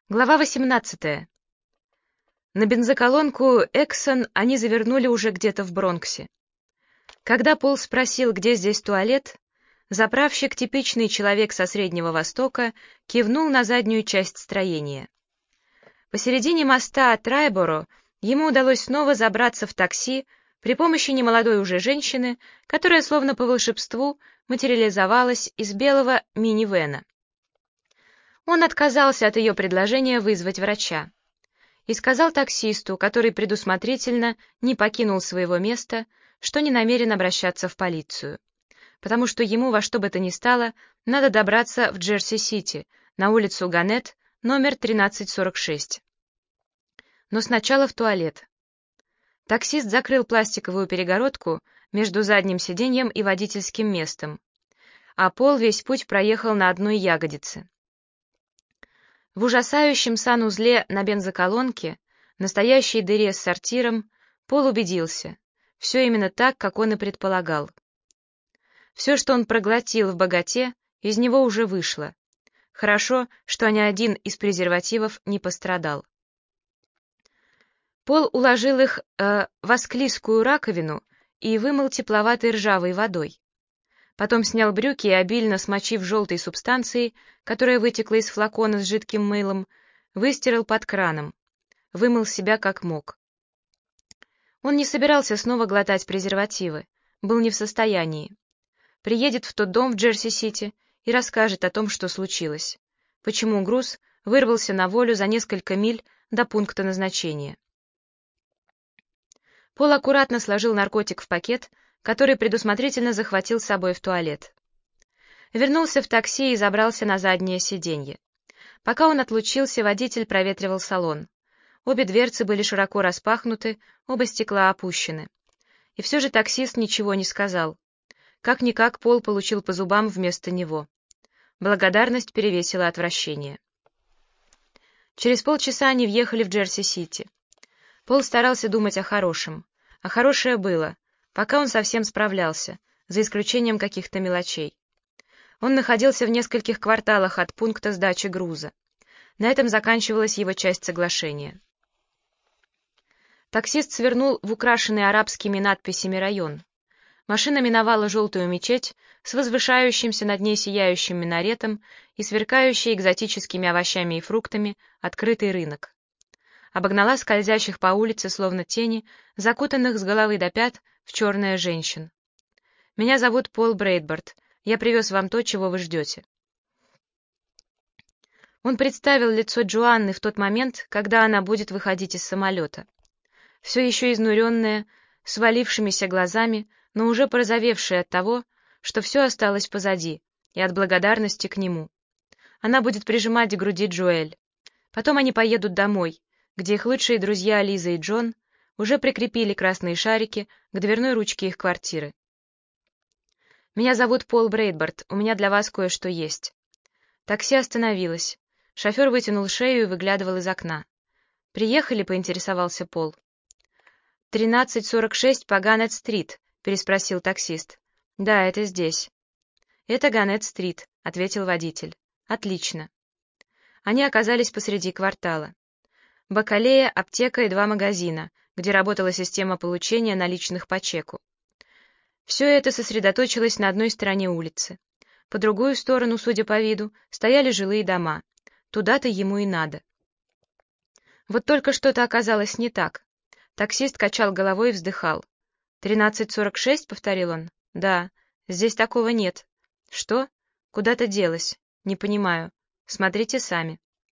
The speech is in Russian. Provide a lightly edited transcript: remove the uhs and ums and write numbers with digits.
Глава 18. На бензоколонку «Эксон» они завернули уже где-то в Бронксе. Когда Пол спросил, где здесь туалет, заправщик, типичный человек со Среднего Востока, кивнул на заднюю часть строения. Посередине моста Трайборо ему удалось снова забраться в такси при помощи немолодой уже женщины, которая словно по волшебству материализовалась из белого минивэна. Он отказался от ее предложения вызвать врача и сказал таксисту, который предусмотрительно не покинул своего места, что не намерен обращаться в полицию, потому что ему во что бы то ни стало надо добраться в Джерси-Сити, на улицу Ганнет, номер 1346. Но сначала в туалет. Таксист закрыл пластиковую перегородку между задним сиденьем и водительским местом, а Пол весь путь проехал на одной ягодице. В ужасающем санузле на бензоколонке, настоящей дыре с сортиром, Пол убедился, все именно так, как он и предполагал. Все, что он проглотил в богате, из него уже вышло. Хорошо, что ни один из презервативов не пострадал. Пол уложил их в асклизкую раковину и вымыл тепловатой ржавой водой. Потом снял брюки и, обильно смочив желтой субстанцией, которая вытекла из флакона с жидким мылом, выстирал под краном, вымыл себя как мог. Он не собирался снова глотать презервативы, был не в состоянии. Приедет в тот дом в Джерси-Сити и расскажет о том, что случилось, почему груз вырвался на волю за несколько миль до пункта назначения. Пол аккуратно сложил наркотик в пакет, который предусмотрительно захватил с собой в туалет. Вернулся в такси и забрался на заднее сиденье. Пока он отлучился, водитель проветривал салон. Обе дверцы были широко распахнуты, оба стекла опущены. И все же таксист ничего не сказал. Как-никак Пол получил по зубам вместо него. Благодарность перевесила отвращение. Через полчаса они въехали в Джерси-Сити. Пол старался думать о хорошем. А хорошее было, пока он совсем справлялся, за исключением каких-то мелочей. Он находился в нескольких кварталах от пункта сдачи груза. На этом заканчивалась его часть соглашения. Таксист свернул в украшенный арабскими надписями район. Машина миновала желтую мечеть с возвышающимся над ней сияющим минаретом и сверкающий экзотическими овощами и фруктами открытый рынок. Обогнала скользящих по улице, словно тени, закутанных с головы до пят в черное женщин. «Меня зовут Пол Брейдборд. Я привез вам то, чего вы ждете». Он представил лицо Джоанны в тот момент, когда она будет выходить из самолета. Все еще изнуренная, с валившимися глазами, но уже порозовевшая от того, что все осталось позади, и от благодарности к нему. Она будет прижимать к груди Джоэль. Потом они поедут домой, где их лучшие друзья Лиза и Джон уже прикрепили красные шарики к дверной ручке их квартиры. «Меня зовут Пол Брейдборд, у меня для вас кое-что есть». Такси остановилось. Шофер вытянул шею и выглядывал из окна. «Приехали?» — поинтересовался Пол. 1346 по Ганнет-стрит», — переспросил таксист. «Да, это здесь». «Это Ганнет-стрит», — ответил водитель. «Отлично». Они оказались посреди квартала. Бакалея, аптека и 2 магазина, где работала система получения наличных по чеку. Все это сосредоточилось на одной стороне улицы. По другую сторону, судя по виду, стояли жилые дома. Туда-то ему и надо. Вот только что-то оказалось не так. Таксист качал головой и вздыхал. 1346, повторил он. «Да, здесь такого нет». «Что? Куда-то делось? Не понимаю. Смотрите сами».